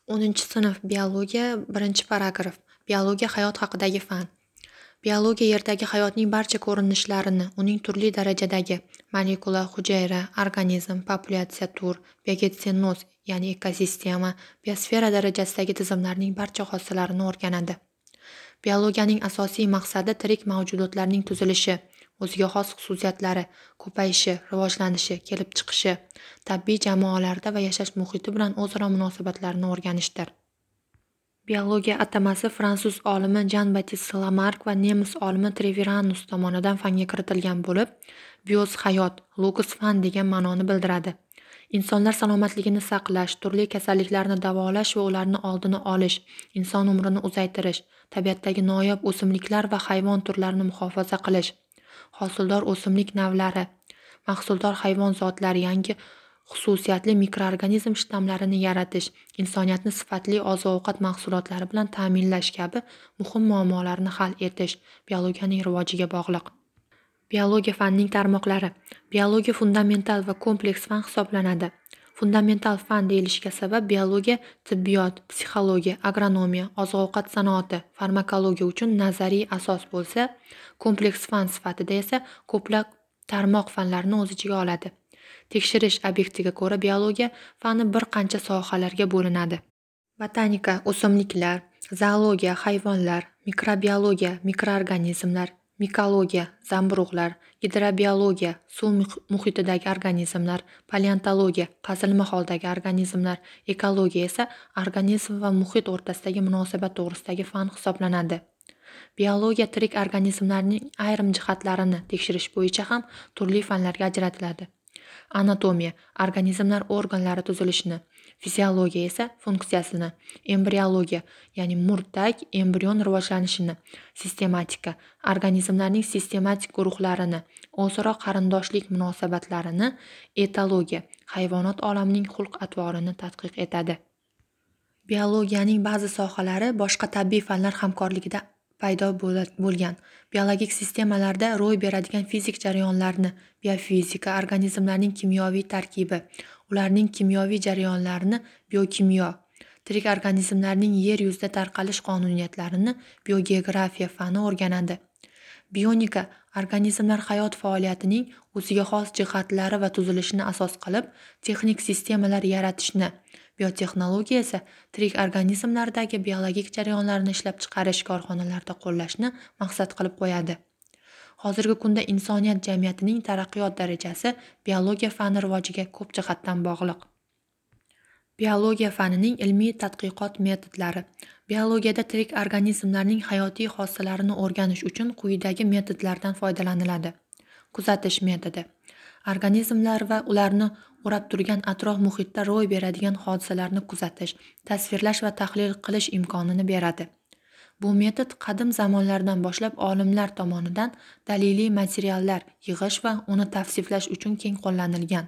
10-sinf biologiya, 1-paragraf. Biologiya hayot haqidagi fan. Biologiya Yerdagi hayotning barcha ko'rinishlarini, uning turli darajadagi molekula, hujayra, organizm, populyatsiya, tur, biogetsenoz, ya'ni ekosistema, biosfera darajasidagi tizimlarning barcha xossalarini o'rganadi. Biologiyaning asosiy maqsadi tirik mavjudotlarning tuzilishi, o'ziga xos xususiyatlari, ko'payishi, rivojlanishi, kelib chiqishi, tabiiy jamoalarda va yashash muhiti bilan o'zaro munosabatlarini o'rganishdir. Biologiya atamasi fransuz olimi Jan-Batist Lamark va nemis olimi Treviranus tomonidan fanga kiritilgan bo'lib, bios hayot, logos fan degan ma'noni bildiradi. Insonlar salomatligini saqlash, turli kasalliklarni davolash va ularni oldini olish, inson umrini uzaytirish, tabiatdagi noyob o'simliklar va hayvon turlarini muhofaza qilish, hosildor o'simlik navlari, mahsuldor hayvon zotlari, yangi xususiyatli mikroorganizm shtammlarini yaratish, insoniyatni sifatli oziq-ovqat mahsulotlari bilan ta'minlash kabi muhim muammolarni hal etish biologiyaning rivojiga bog'liq. Biologiya fanining tarmoqlari. Biologiya fundamental va kompleks fan hisoblanadi. Fundamental fan deyilishiga sabab biologiya tibbiyot, psixologiya, agronomiya, oziq-ovqat sanoati, farmakologiya uchun nazariy asos bo'lsa, kompleks fan sifatida esa ko'plab tarmoq fanlarni o'z ichiga oladi. Tekshirish obyektiga ko'ra biologiya fani bir qancha sohalarga bo'linadi. Botanika o'simliklar, zoologiya hayvonlar, mikrobiologiya mikroorganizmlar, mikologiya zamburug'lar, gidrobiologiya suv muhitidagi organizmlar, paleontologiya qazilma holdagi organizmlar, ekologiya esa organizm va muhit o'rtasidagi munosabat to'g'risidagi fan hisoblanadi. Biologiya tirik organizmlarning ayrim jihatlarini tekshirish bo'yicha ham turli fanlarga ajratiladi. Anatomiya organizmlar organlari tuzilishini, fiziologiya esa funksiyasini, embriologiya ya'ni murdak embrion rivojlanishini, sistematika organizmlarning sistematik guruhlarini, o'zaro qarindoshlik munosabatlarini, etologiya hayvonot olamining xulq-atvorini tadqiq etadi. Biologiyaning ba'zi sohalari boshqa tabiiy fanlar hamkorligida paydo bo'lgan. Biologik sistemalarda ro'y beradigan fizik jarayonlarni, biofizika, organizmlarning kimyoviy tarkibi, ularning kimyoviy jarayonlarini biokimyo, tirik organizmlarning yer yuzida tarqalish qonuniyatlarini biogeografiya fani o'rganadi. Bionika organizmlar hayot faoliyatining o'ziga xos jihatlari va tuzilishini asos qilib, texnik sistemalar yaratishni, biotexnologiya esa tirik organizmlardagi biologik jarayonlarni ishlab chiqarish korxonalarida qo'llashni maqsad qilib qo'yadi. Hozirgi kunda insoniyat jamiyatining taraqqiyot darajasi biologiya fani rivojiga ko'p jihatdan bog'liq. Biologiya fanining ilmiy tadqiqot metodlari. Biologiyada tirik organizmlarning hayotiy xossalarini o'rganish uchun quyidagi metodlardan foydalaniladi. Kuzatish metodi. Organizmlar va ularni o'rab turgan atrof muhitda ro'y beradigan hodisalarni kuzatish, tasvirlash va tahlil qilish imkonini beradi. Bu metod qadim zamonlardan boshlab olimlar tomonidan daliliy materiallar yig'ish va uni tavsiflash uchun keng qo'llanilgan.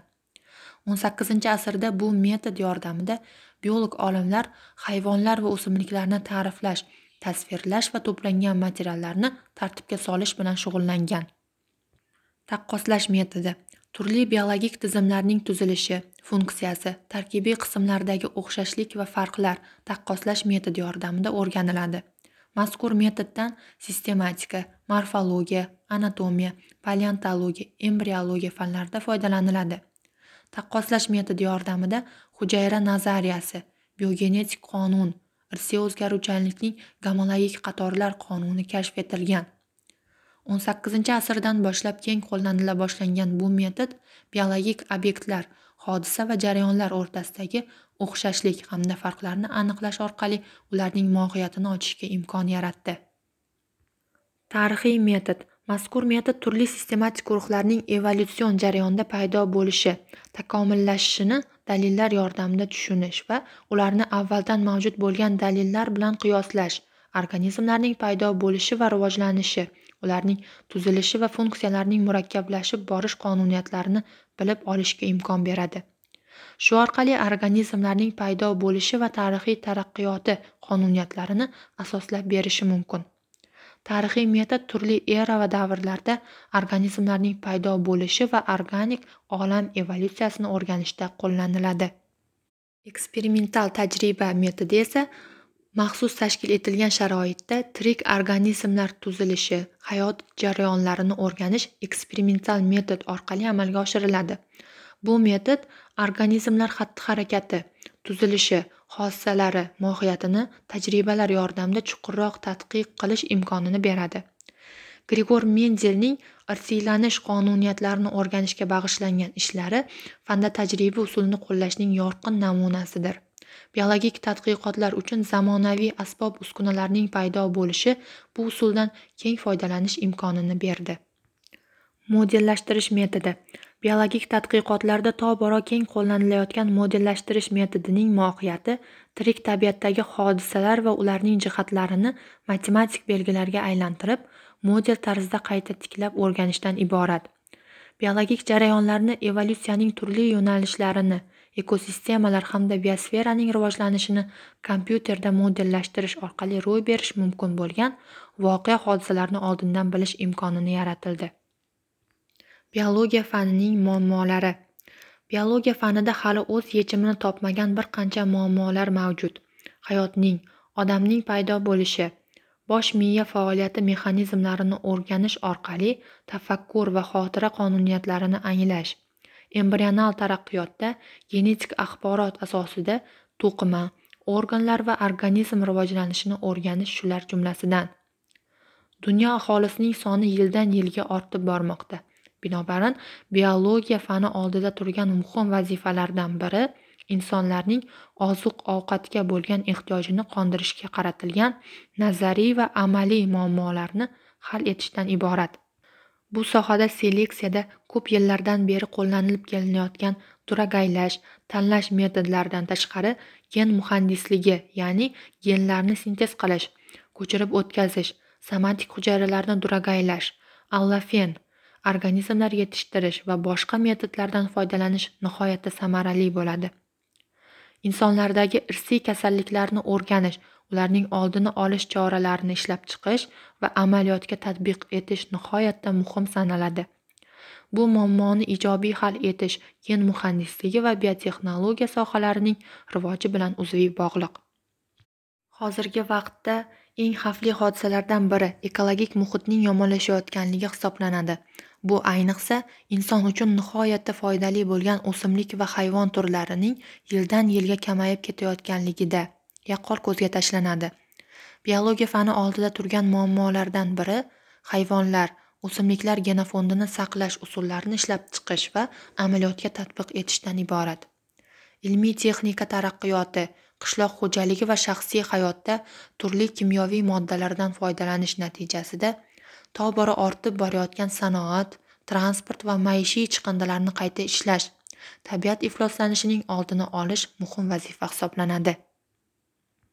18-asrda bu metod yordamida biolog olimlar hayvonlar va o'simliklarni ta'riflash, tasvirlash va to'plangan materiallarni tartibga solish bilan shug'ullangan. Taqqoslash metodi. Turli biologik tizimlarning tuzilishi, funksiyasi, tarkibiy qismlardagi o'xshashlik va farqlar taqqoslash metodi yordamida o'rganiladi. Mazkur metoddan sistematika, morfologiya, anatomiya, paleontologiya, embriologiya fanlarida foydalaniladi. Taqqoslash metodi yordamida hujayra nazariyasi, biogenetik qonun, irsiy o'zgaruvchanlikning gomologik qatorlar qonuni kashf etilgan. 18-asrdan boshlab keng qo'llanila boshlangan bu metod biologik obyektlar, hodisa va jarayonlar o'rtasidagi o'xshashlik hamda farqlarni aniqlash orqali ularning mohiyatini ochishga imkon yaratdi. Tarixiy metod. Mazkur metod turli sistematik guruhlarning evolyutsion jarayonda paydo bo'lishi, takomillashishini dalillar yordamida tushunish va ularni avvaldan mavjud bo'lgan dalillar bilan qiyoslash, organizmlarning paydo bo'lishi va rivojlanishi, ularning tuzilishi va funksiyalarining murakkablashib borish qonuniyatlarini bilib olishga imkon beradi. Shu orqali organizmlarning paydo bo'lishi va tarixiy taraqqiyoti qonuniyatlarini asoslab berishi mumkin. Tarixiy metod turli era va davrlarda organizmlarning paydo bo'lishi va organik olam evolyutsiyasini o'rganishda qo'llaniladi. Eksperimental tajriba metodi esa maxsus tashkil etilgan sharoitda tirik organizmlar tuzilishi, hayot jarayonlarini o'rganish eksperimental metod orqali amalga oshiriladi. Bu metod organizmlar xatti-harakati, tuzilishi, xossalari mohiyatini tajribalar yordamida chuqurroq tadqiq qilish imkonini beradi. Grigor Mendelning irsiylanish qonuniyatlarini o'rganishga bag'ishlangan ishlari fanda tajriba usulini qo'llashning yorqin namunasidir. Biologik tadqiqotlar uchun zamonaviy asbob-uskunalarning paydo bo'lishi bu usuldan keng foydalanish imkonini berdi. Modellashtirish metodi. Biologik tadqiqotlarda tobora keng qo'llanilayotgan modellashtirish metodining mohiyati tirik tabiatdagi hodisalar va ularning jihatlarini matematik belgilarga aylantirib, model tarzida qayta tiklab o'rganishdan iborat. Biologik jarayonlarni evolyutsiyaning turli yo'nalishlarini, ekosistemalar hamda biosferaning rivojlanishini kompyuterda modellashtirish orqali ro'y berishi mumkin bo'lgan voqea hodisalarni oldindan bilish imkonini yaratildi. Biologiya fanining muammolari. Biologiya fanida hali o'z yechimini topmagan bir qancha muammolar mavjud. Hayotning, odamning paydo bo'lishi, bosh miya faoliyati mexanizmlarini o'rganish orqali tafakkur va xotira qonuniyatlarini anglash. Embrional taraqqiyotda genetik axborot asosida to'qima, organlar va organizm rivojlanishini o'rganish shular jumlasidan. Dunyo aholisining soni yildan yilga ortib bormoqda. Binobarin, biologiya fani oldida turgan muhim vazifalardan biri insonlarning oziq-ovqatga bo'lgan ehtiyojini qondirishga qaratilgan nazariy va amaliy muammolarni hal etishdan iborat. Bu sohada seleksiyada ko'p yillardan beri qo'llanilib kelinayotgan turagaylash, tanlash metodlaridan tashqari gen muhandisligi, ya'ni genlarni sintez qilish, ko'chirib o'tkazish, somatik hujayralarni duragaylash, allofen, organizmlar yetishtirish va boshqa metodlardan foydalanish nihoyatda samarali bo'ladi. Insonlardagi irsiy kasalliklarni o'rganish, ularning oldini olish choralarini ishlab chiqish va amaliyotga tatbiq etish nihoyatda muhim sanaladi. Bu muammoni ijobiy hal etish gen muhandisligi va biotexnologiya sohalarining rivoji bilan uzviy bog'liq. Hozirgi vaqtda eng xavfli hodisalardan biri ekologik muhitning yomonlashayotganligi hisoblanadi. Bu ayniqsa inson uchun nihoyatda foydali bo'lgan o'simlik va hayvon turlarining yildan yilga kamayib ketayotganligida yaqqol ko'zga tashlanadi. Biologiya fani oldida turgan muammolardan biri hayvonlar, o'simliklar genofondini saqlash usullarini ishlab chiqish va amaliyotga tatbiq etishdan iborat. Ilmiy texnika taraqqiyoti, qishloq xo'jaligi va shaxsiy hayotda turli kimyoviy moddalardan foydalanish natijasida tobora ortib borayotgan sanoat, transport va maishiy chiqindilarni qayta ishlash, tabiat ifloslanishining oldini olish muhim vazifa hisoblanadi.